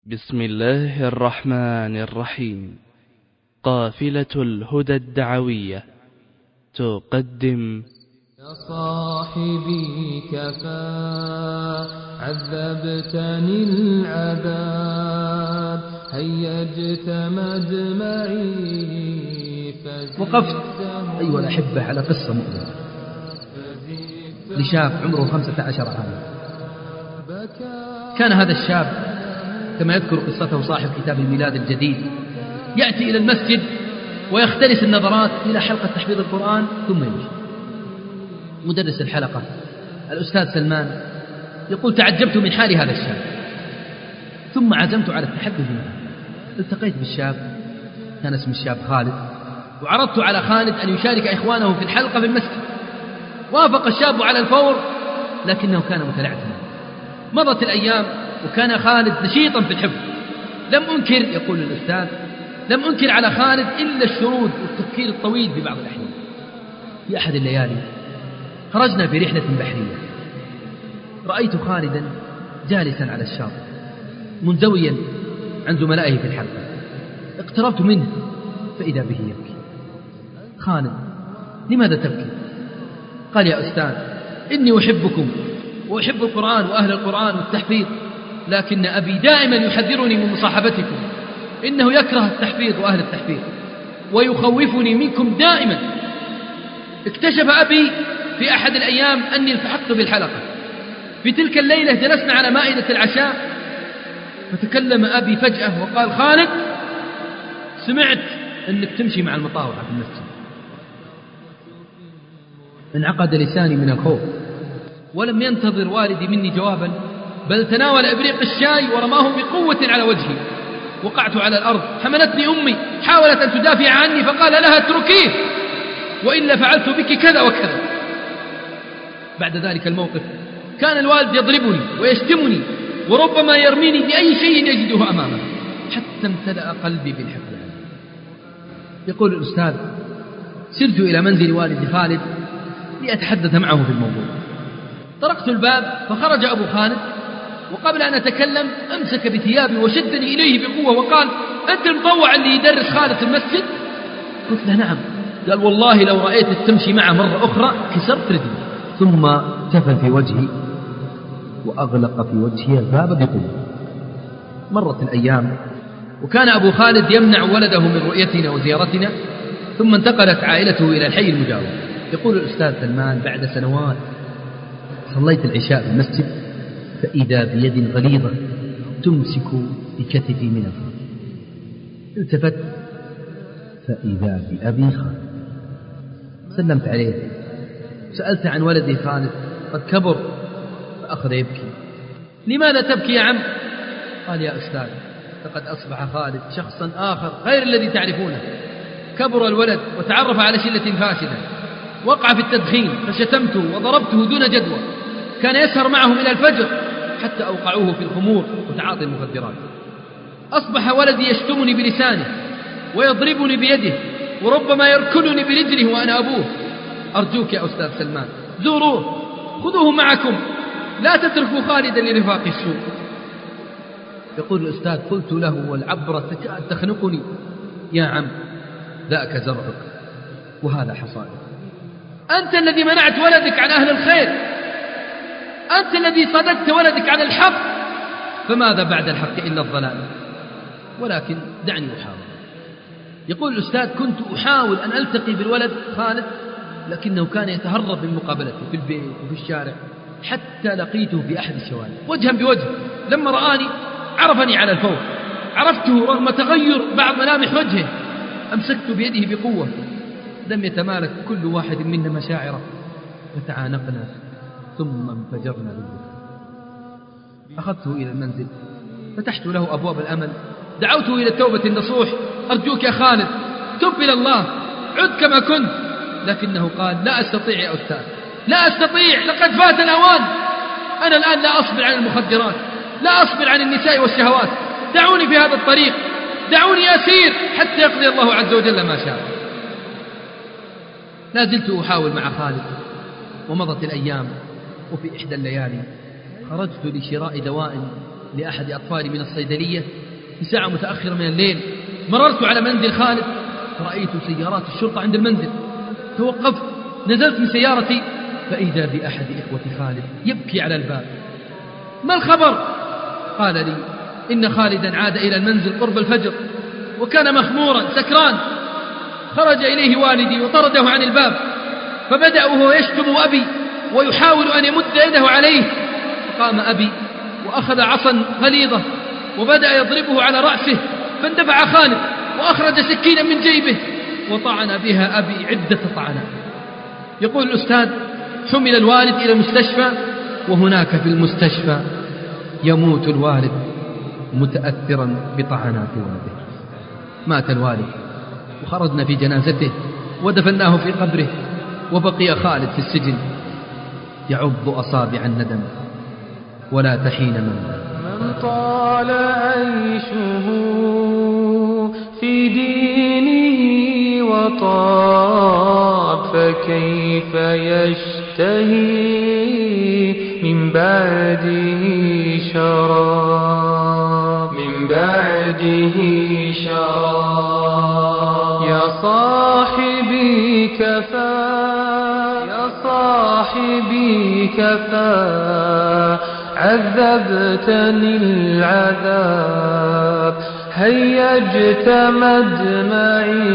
بسم الله الرحمن الرحيم. قافلة الهدى الدعوية تقدم: يا صاحبي كفى عذبتني العذاب هيجت مدمعي. وقفت أيها الأحبة على قصة مؤلمة لشاب عمره 15 عاما. كان هذا الشاب كما يذكر قصته صاحب كتاب الميلاد الجديد يأتي إلى المسجد ويختلس النظرات إلى حلقة تحفيظ القرآن ثم يمشي. مدرس الحلقة الأستاذ سلمان يقول: تعجبت من حال هذا الشاب، ثم عزمت على التحدث معه. التقيت بالشاب، كان اسم الشاب خالد، وعرضت على خالد أن يشارك إخوانه في الحلقة في المسجد. وافق الشاب على الفور، لكنه كان متلعثما. مضت الأيام وكان خالد نشيطا في الحفظ. لم أنكر، يقول الأستاذ، لم أنكر على خالد إلا الشرود والتفكير الطويل في بعض الأحيان. في أحد الليالي خرجنا في رحلة بحرية، رأيت خالدا جالسا على الشاطئ منزويا عن زملائه في الحلقة. اقتربت منه فإذا به يبكي. خالد: لماذا تبكي؟ قال: يا أستاذ، إني أحبكم وأحب القرآن وأهل القرآن والتحفيظ، لكن أبي دائما يحذرني من مصاحبتكم، إنه يكره التحفيظ وأهل التحفيظ ويخوفني منكم دائما. اكتشف أبي في أحد الأيام أني التحقت بالحلقة. في تلك الليلة جلسنا على مائدة العشاء، فتكلم أبي فجأة وقال: خالد، سمعت أنك تمشي مع المطاوعة في المسجد. انعقد لساني من الخوف، ولم ينتظر والدي مني جوابا، بل تناول إبريق الشاي ورماه بقوة على وجهي. وقعت على الأرض. حملتني أمي، حاولت أن تدافع عني، فقال لها: اتركيه وإلا فعلت بك كذا وكذا. بعد ذلك الموقف كان الوالد يضربني ويشتمني وربما يرميني بأي شيء يجده أمامه، حتى امتلأ قلبي بالحقد عنه. يقول الأستاذ: سرت إلى منزل والد خالد لأتحدث معه في الموضوع. طرقت الباب فخرج أبو خالد، وقبل أن أتكلم أمسك بثيابي وشدني إليه بقوة وقال: أنت المطوع اللي يدرس خالد في المسجد؟ قلت له: نعم. قال: والله لو رأيتك تمشي معه مرة أخرى كسرت رجلي. ثم تفل في وجهي وأغلق في وجهي الباب بقوة. مرت الأيام وكان أبو خالد يمنع ولده من رؤيتنا وزيارتنا، ثم انتقلت عائلته إلى الحي المجاور. يقول الأستاذ سلمان: بعد سنوات صليت العشاء في المسجد، فإذا بيد غليظة تمسك بكتفي من الفوق. التفت فإذا بأبي خالد. سلمت عليه، سألت عن ولدي خالد، قد كبر. فأخذ يبكي. لماذا تبكي يا عم؟ قال: يا أستاذ، لقد أصبح خالد شخصا آخر غير الذي تعرفونه. كبر الولد وتعرف على شلة فاسدة، وقع في التدخين فشتمته وضربته دون جدوى. كان يسهر معهم إلى الفجر حتى أوقعوه في الخمور وتعاطي المخدرات. أصبح ولدي يشتمني بلسانه ويضربني بيده وربما يركلني برجله وأنا أبوه. أرجوك يا أستاذ سلمان، زوروه، خذوه معكم، لا تتركوا خالدا لرفاق السوء. يقول الأستاذ: قلت له والعبرة تكاد تخنقني: يا عم، ذاك زرعك وهذا حصادك. أنت الذي منعت ولدك عن أهل الخير، أنت الذي صددت ولدك عن الحق، فماذا بعد الحق إلا الضلال؟ ولكن دعني أحاول. يقول الأستاذ: كنت أحاول أن ألتقي بالولد خالد، لكنه كان يتهرب من مقابلتي في البيت وفي الشارع، حتى لقيته في أحد الشوارع وجها بوجه. لما رآني عرفني على الفور، عرفته رغم تغير بعض ملامح وجهه. أمسكت بيده بقوة، لم يتمالك كل واحد منا مشاعره، وتعانقنا ثم انفجرنا بالبكاء. أخذته إلى المنزل، فتحت له أبواب الأمل، دعوته إلى التوبة النصوح: أرجوك يا خالد، تب إلى الله، عد كما كنت. لكنه قال: لا أستطيع يا أستاذ، لا أستطيع، لقد فات الأوان. أنا الآن لا أصبر عن المخدرات، لا أصبر عن النساء والشهوات. دعوني في هذا الطريق، دعوني أسير حتى يقضي الله عز وجل ما شاء. لا زلت أحاول مع خالد، ومضت الأيام. وفي إحدى الليالي خرجت لشراء دواء لأحد أطفالي من الصيدلية في ساعة متأخرة من الليل. مررت على منزل خالد فرأيت سيارات الشرطة عند المنزل، توقفت، نزلت من سيارتي فإذا بأحد إخوة خالد يبكي على الباب. ما الخبر؟ قال لي إن خالدا عاد إلى المنزل قرب الفجر وكان مخمورا سكران، خرج إليه والدي وطرده عن الباب، فبدأ وهو يشتم أبي ويحاول أن يمد يده عليه، فقام أبي وأخذ عصا غليظة وبدأ يضربه على رأسه، فاندفع خالد وأخرج سكينا من جيبه وطعن بها أبي عدة طعنات. يقول الأستاذ: حمل الوالد إلى المستشفى، وهناك في المستشفى يموت الوالد متأثرا بطعنات والده. مات الوالد وخرجنا في جنازته ودفناه في قبره، وبقي خالد في السجن يعض أصابع الندم ولا تحين من طال عيشه في دينه وطاب، فكيف يشتهي من بعده شراب، من بعده شراب. يا صاحبي كفى، يا صاحبي كفى، عذبتني العذاب، هيا اجتمد معي